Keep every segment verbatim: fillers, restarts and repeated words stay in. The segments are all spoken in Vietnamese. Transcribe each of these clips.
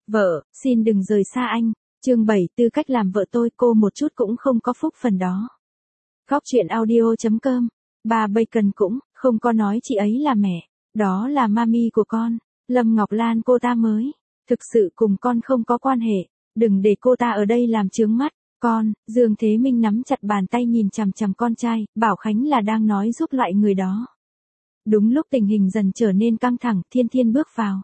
Vợ, xin đừng rời xa anh. Chương bảy, tư cách làm vợ tôi, cô một chút cũng không có phúc phần đó. Góc truyện audio chấm com. Bà Bacon cũng không có nói chị ấy là mẹ, đó là mami của con. Lâm Ngọc Lan cô ta mới thực sự cùng con không có quan hệ, đừng để cô ta ở đây làm chướng mắt. Con, Dương Thế Minh nắm chặt bàn tay nhìn chằm chằm con trai, Bảo Khánh là đang nói giúp loại người đó. Đúng lúc tình hình dần trở nên căng thẳng, Thiên Thiên bước vào.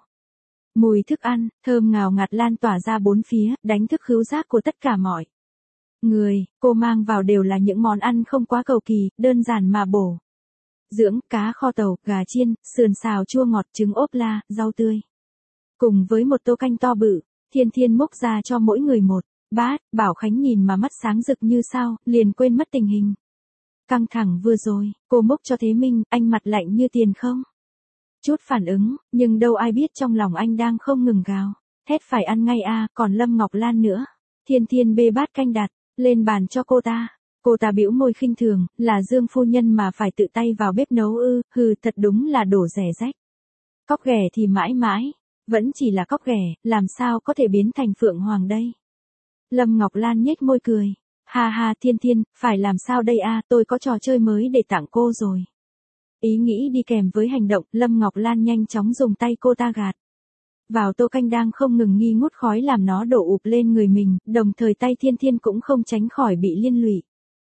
Mùi thức ăn, thơm ngào ngạt lan tỏa ra bốn phía, đánh thức khứu giác của tất cả mọi người. Cô mang vào đều là những món ăn không quá cầu kỳ, đơn giản mà bổ dưỡng, cá kho tàu, gà chiên, sườn xào chua ngọt, trứng ốp la, rau tươi. Cùng với một tô canh to bự, Thiên Thiên múc ra cho mỗi người một bát. Bảo Khánh nhìn mà mắt sáng rực như sao, liền quên mất tình hình căng thẳng vừa rồi. Cô múc cho Thế Minh, anh mặt lạnh như tiền không chút phản ứng, nhưng đâu ai biết trong lòng anh đang không ngừng gào thét phải ăn ngay a. Còn Lâm Ngọc Lan nữa. Thiên Thiên bê bát canh đặt lên bàn cho cô ta. Cô ta bĩu môi khinh thường, là Dương phu nhân mà phải tự tay vào bếp nấu ư? Hừ, thật đúng là đổ rẻ rách. Cóc ghẻ thì mãi mãi vẫn chỉ là cóc ghẻ, làm sao có thể biến thành phượng hoàng đây? Lâm Ngọc Lan nhếch môi cười. Ha ha, Thiên Thiên, phải làm sao đây a? Tôi có trò chơi mới để tặng cô rồi. Ý nghĩ đi kèm với hành động, Lâm Ngọc Lan nhanh chóng dùng tay cô ta gạt vào tô canh đang không ngừng nghi ngút khói làm nó đổ ụp lên người mình, đồng thời tay Thiên Thiên cũng không tránh khỏi bị liên lụy.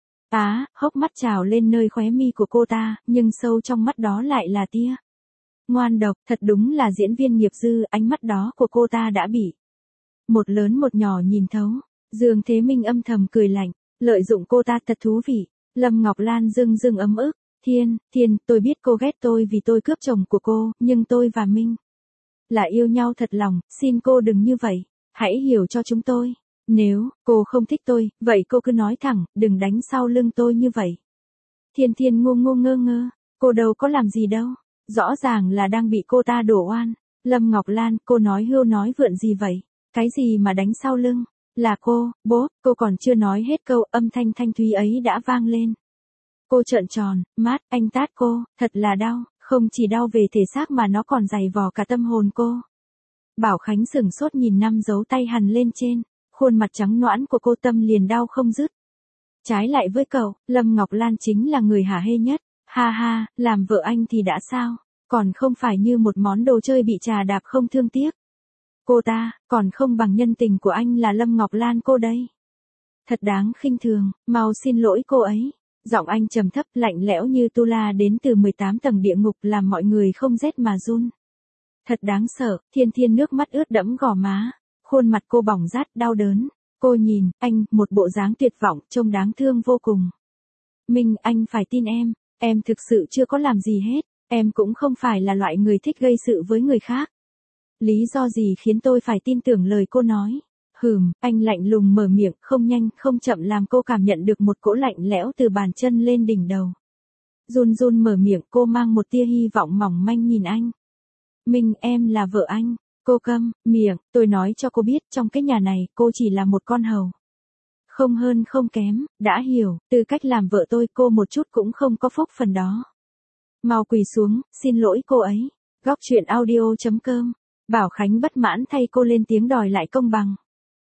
Á, hốc mắt trào lên nơi khóe mi của cô ta, nhưng sâu trong mắt đó lại là tia ngoan độc. Thật đúng là diễn viên nghiệp dư, ánh mắt đó của cô ta đã bị một lớn một nhỏ nhìn thấu. Dương Thế Minh âm thầm cười lạnh, lợi dụng cô ta thật thú vị. Lâm Ngọc Lan dưng dưng ấm ức. Thiên, Thiên, tôi biết cô ghét tôi vì tôi cướp chồng của cô, nhưng tôi và Minh là yêu nhau thật lòng, xin cô đừng như vậy, hãy hiểu cho chúng tôi. Nếu cô không thích tôi, vậy cô cứ nói thẳng, đừng đánh sau lưng tôi như vậy. Thiên Thiên ngu ngu ngơ ngơ, cô đâu có làm gì đâu, rõ ràng là đang bị cô ta đổ oan. Lâm Ngọc Lan, cô nói hưu nói vượn gì vậy? Cái gì mà đánh sau lưng? Là cô, bố, cô còn chưa nói hết câu, âm thanh thanh thúy ấy đã vang lên. Cô trợn tròn mắt, anh tát cô, thật là đau, không chỉ đau về thể xác mà nó còn dày vò cả tâm hồn cô. Bảo Khánh sửng sốt nhìn năm dấu tay hằn lên trên khuôn mặt trắng nõn của cô, tâm liền đau không dứt. Trái lại với cậu, Lâm Ngọc Lan chính là người hả hê nhất. Ha ha, làm vợ anh thì đã sao, còn không phải như một món đồ chơi bị trà đạp không thương tiếc. Cô ta, còn không bằng nhân tình của anh là Lâm Ngọc Lan cô đây. Thật đáng khinh thường, mau xin lỗi cô ấy. Giọng anh trầm thấp lạnh lẽo như tu la đến từ mười tám tầng địa ngục làm mọi người không rét mà run. Thật đáng sợ. Thiên Thiên nước mắt ướt đẫm gò má, khuôn mặt cô bỏng rát đau đớn. Cô nhìn anh, một bộ dáng tuyệt vọng, trông đáng thương vô cùng. Minh, anh phải tin em, em thực sự chưa có làm gì hết, em cũng không phải là loại người thích gây sự với người khác. Lý do gì khiến tôi phải tin tưởng lời cô nói? Hừm, anh lạnh lùng mở miệng, không nhanh, không chậm làm cô cảm nhận được một cỗ lạnh lẽo từ bàn chân lên đỉnh đầu. Run run mở miệng, cô mang một tia hy vọng mỏng manh nhìn anh. Minh, em là vợ anh. Cô câm miệng, tôi nói cho cô biết, trong cái nhà này, cô chỉ là một con hầu. Không hơn không kém, đã hiểu, tư cách làm vợ tôi, cô một chút cũng không có phúc phần đó. Mau quỳ xuống, xin lỗi cô ấy. Góc truyện audio chấm com. Bảo Khánh bất mãn thay cô lên tiếng đòi lại công bằng.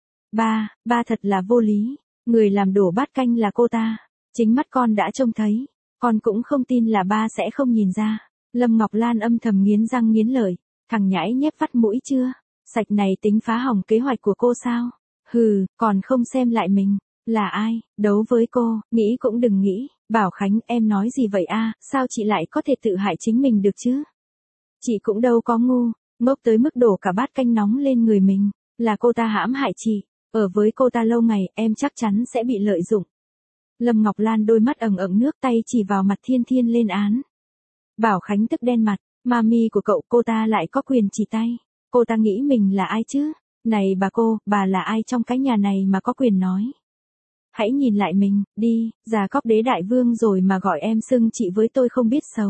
Ba, ba thật là vô lý, người làm đổ bát canh là cô ta, chính mắt con đã trông thấy, con cũng không tin là ba sẽ không nhìn ra. Lâm Ngọc Lan âm thầm nghiến răng nghiến lợi, thằng nhãi nhép vắt mũi chưa, sạch này tính phá hỏng kế hoạch của cô sao? Hừ, còn không xem lại mình, là ai, đấu với cô, nghĩ cũng đừng nghĩ. Bảo Khánh, em nói gì vậy a? Sao chị lại có thể tự hại chính mình được chứ? Chị cũng đâu có ngu, ngốc tới mức đổ cả bát canh nóng lên người mình, là cô ta hãm hại chị. Ở với cô ta lâu ngày, em chắc chắn sẽ bị lợi dụng. Lâm Ngọc Lan đôi mắt ẩn ẩn nước, tay chỉ vào mặt Thiên Thiên lên án. Bảo Khánh tức đen mặt, mami của cậu, cô ta lại có quyền chỉ tay. Cô ta nghĩ mình là ai chứ? Này bà cô, bà là ai trong cái nhà này mà có quyền nói? Hãy nhìn lại mình, đi, già cóc đế đại vương rồi mà gọi em xưng chị với tôi không biết xấu.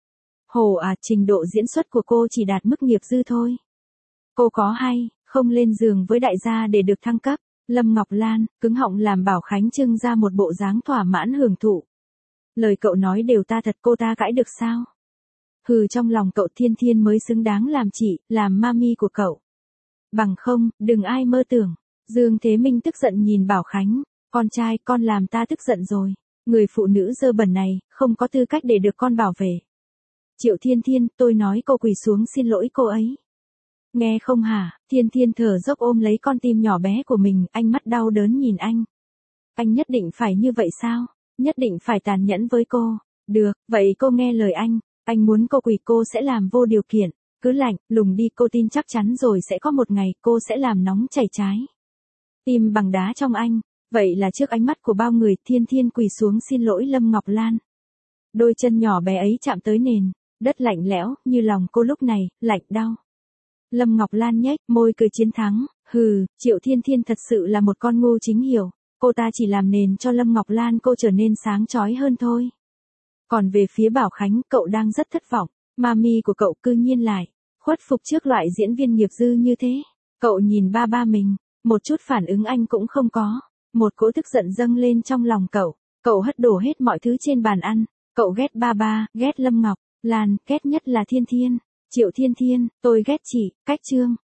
Hồ à, trình độ diễn xuất của cô chỉ đạt mức nghiệp dư thôi. Cô có hay không lên giường với đại gia để được thăng cấp? Lâm Ngọc Lan, cứng họng làm Bảo Khánh trưng ra một bộ dáng thỏa mãn hưởng thụ. Lời cậu nói đều ta thật, cô ta cãi được sao? Hừ, trong lòng cậu Thiên Thiên mới xứng đáng làm chị, làm mami của cậu. Bằng không, đừng ai mơ tưởng. Dương Thế Minh tức giận nhìn Bảo Khánh, con trai con làm ta tức giận rồi. Người phụ nữ dơ bẩn này, không có tư cách để được con bảo vệ. Triệu Thiên Thiên, tôi nói cô quỳ xuống xin lỗi cô ấy. Nghe không hả? Thiên Thiên thở dốc ôm lấy con tim nhỏ bé của mình, ánh mắt đau đớn nhìn anh. Anh nhất định phải như vậy sao? Nhất định phải tàn nhẫn với cô. Được, vậy cô nghe lời anh. Anh muốn cô quỳ cô sẽ làm vô điều kiện. Cứ lạnh, lùng đi, cô tin chắc chắn rồi sẽ có một ngày cô sẽ làm nóng chảy trái tim bằng đá trong anh. Vậy là trước ánh mắt của bao người, Thiên Thiên quỳ xuống xin lỗi Lâm Ngọc Lan. Đôi chân nhỏ bé ấy chạm tới nền, đất lạnh lẽo, như lòng cô lúc này, lạnh đau. Lâm Ngọc Lan nhếch môi cười chiến thắng, hừ, Triệu Thiên Thiên thật sự là một con ngu chính hiểu, cô ta chỉ làm nền cho Lâm Ngọc Lan cô trở nên sáng chói hơn thôi. Còn về phía Bảo Khánh, cậu đang rất thất vọng, mami của cậu cư nhiên lại khuất phục trước loại diễn viên nghiệp dư như thế. Cậu nhìn ba ba mình, một chút phản ứng anh cũng không có, một cỗ tức giận dâng lên trong lòng cậu, cậu hất đổ hết mọi thứ trên bàn ăn, cậu ghét ba ba, ghét Lâm Ngọc Lan, ghét nhất là Thiên Thiên. Triệu Thiên Thiên, tôi ghét chị, cách Trương.